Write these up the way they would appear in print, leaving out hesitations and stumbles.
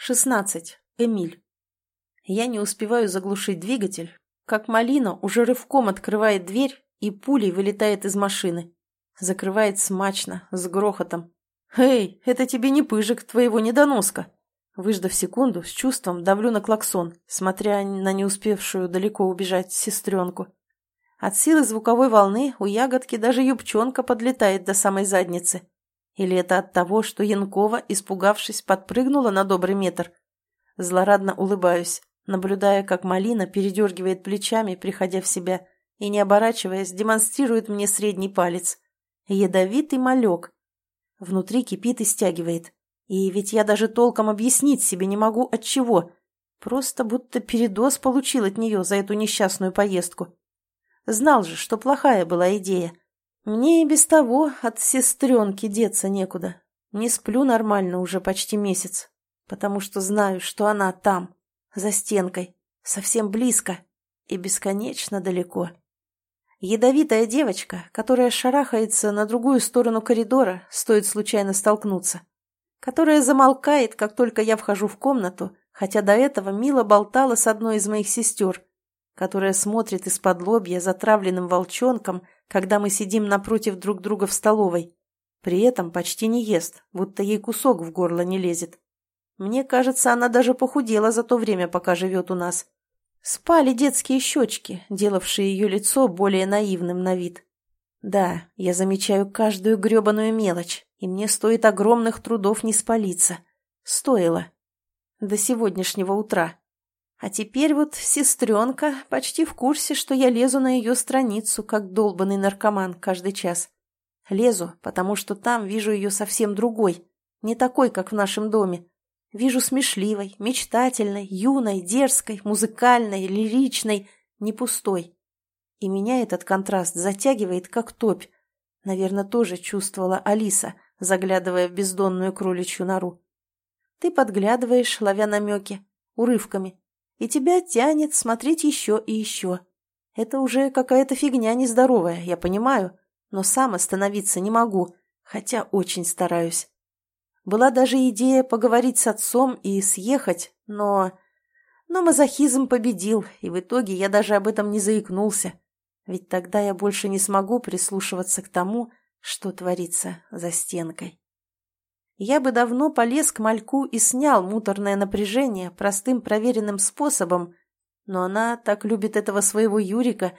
16. Эмиль. Я не успеваю заглушить двигатель, как Малина уже рывком открывает дверь и пулей вылетает из машины. Закрывает смачно, с грохотом. «Эй, это тебе не пыжик твоего недоноска!» Выждав секунду, с чувством давлю на клаксон, смотря на не успевшую далеко убежать сестренку. От силы звуковой волны у ягодки даже юбчонка подлетает до самой задницы. Или это от того, что Янкова, испугавшись, подпрыгнула на добрый метр? Злорадно улыбаюсь, наблюдая, как Малина передергивает плечами, приходя в себя, и, не оборачиваясь, демонстрирует мне средний палец. Ядовитый малек. Внутри кипит и стягивает. И ведь я даже толком объяснить себе не могу, от чего. Просто будто передоз получил от нее за эту несчастную поездку. Знал же, что плохая была идея. Мне и без того от сестренки деться некуда. Не сплю нормально уже почти месяц, потому что знаю, что она там, за стенкой, совсем близко и бесконечно далеко. Ядовитая девочка, которая шарахается на другую сторону коридора, стоит случайно столкнуться. Которая замолкает, как только я вхожу в комнату, хотя до этого мило болтала с одной из моих сестер, которая смотрит из-под лобья затравленным волчонком, когда мы сидим напротив друг друга в столовой. При этом почти не ест, будто ей кусок в горло не лезет. Мне кажется, она даже похудела за то время, пока живет у нас. Спали детские щечки, делавшие ее лицо более наивным на вид. Да, я замечаю каждую гребаную мелочь, и мне стоит огромных трудов не спалиться. Стоило. До сегодняшнего утра. А теперь вот сестренка почти в курсе, что я лезу на ее страницу, как долбанный наркоман, каждый час. Лезу, потому что там вижу ее совсем другой, не такой, как в нашем доме. Вижу смешливой, мечтательной, юной, дерзкой, музыкальной, лиричной, не пустой. И меня этот контраст затягивает, как топь. Наверное, тоже чувствовала Алиса, заглядывая в бездонную кроличью нору. Ты подглядываешь, ловя намеки, урывками, и тебя тянет смотреть еще и еще. Это уже какая-то фигня нездоровая, я понимаю, но сам остановиться не могу, хотя очень стараюсь. Была даже идея поговорить с отцом и съехать, но мазохизм победил, и в итоге я даже об этом не заикнулся. Ведь тогда я больше не смогу прислушиваться к тому, что творится за стенкой. Я бы давно полез к Мальку и снял муторное напряжение простым проверенным способом, но она так любит этого своего Юрика.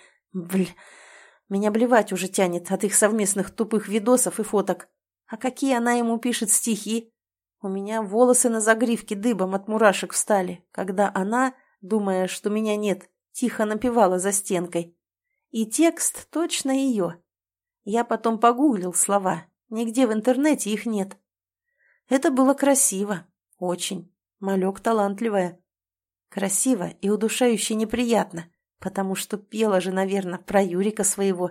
Меня блевать уже тянет от их совместных тупых видосов и фоток. А какие она ему пишет стихи? У меня волосы на загривке дыбом от мурашек встали, когда она, думая, что меня нет, тихо напевала за стенкой. И текст точно ее. Я потом погуглил слова, нигде в интернете их нет. Это было красиво, очень. Малек талантливая. Красиво и удушающе неприятно, потому что пела же, наверное, про Юрика своего.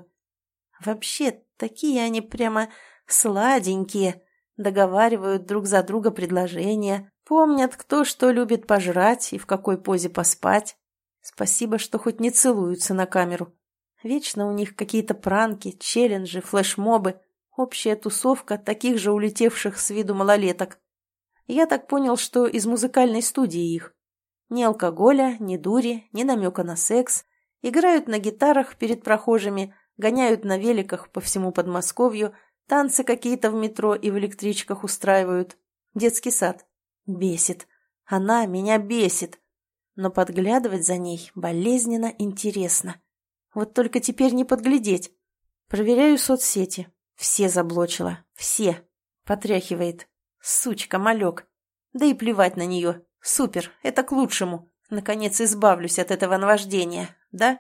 Вообще, такие они прямо сладенькие, договаривают друг за друга предложения, помнят, кто что любит пожрать и в какой позе поспать. Спасибо, что хоть не целуются на камеру. Вечно у них какие-то пранки, челленджи, флешмобы. Общая тусовка таких же улетевших с виду малолеток. Я так понял, что из музыкальной студии их. Ни алкоголя, ни дури, ни намека на секс. Играют на гитарах перед прохожими, гоняют на великах по всему Подмосковью, танцы какие-то в метро и в электричках устраивают. Детский сад. Бесит. Она меня бесит. Но подглядывать за ней болезненно интересно. Вот только теперь не подглядеть. Проверяю соцсети. Все заблочила. Все. Потряхивает. Сучка, малек. Да и плевать на нее. Супер, это к лучшему. Наконец избавлюсь от этого наваждения. Да?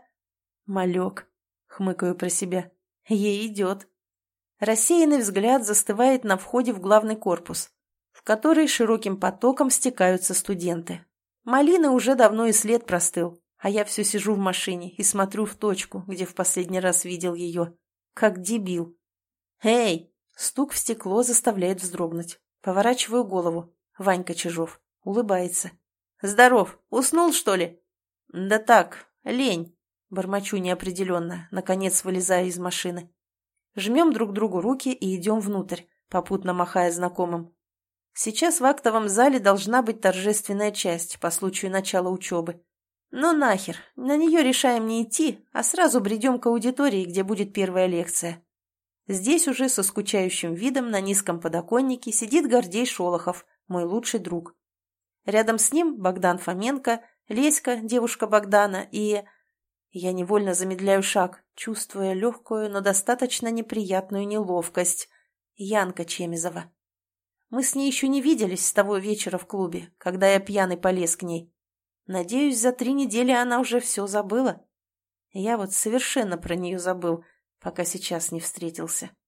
Малек. Хмыкаю про себя. Ей идет. Рассеянный взгляд застывает на входе в главный корпус, в который широким потоком стекаются студенты. Малины уже давно и след простыл, а я все сижу в машине и смотрю в точку, где в последний раз видел ее. Как дебил. «Эй!» Стук в стекло заставляет вздрогнуть. Поворачиваю голову. Ванька Чижов. Улыбается. «Здоров! Уснул, что ли?» «Да так, лень!» Бормочу неопределенно, наконец вылезая из машины. Жмем друг другу руки и идем внутрь, попутно махая знакомым. Сейчас в актовом зале должна быть торжественная часть по случаю начала учебы. Ну нахер, на нее решаем не идти, а сразу бредем к аудитории, где будет первая лекция. Здесь уже со скучающим видом на низком подоконнике сидит Гордей Шолохов, мой лучший друг. Рядом с ним Богдан Фоменко, Леська, девушка Богдана, и... Я невольно замедляю шаг, чувствуя легкую, но достаточно неприятную неловкость. Янка Чемизова. Мы с ней еще не виделись с того вечера в клубе, когда я пьяный полез к ней. Надеюсь, за 3 недели она уже все забыла. Я вот совершенно про нее забыл, пока сейчас не встретился.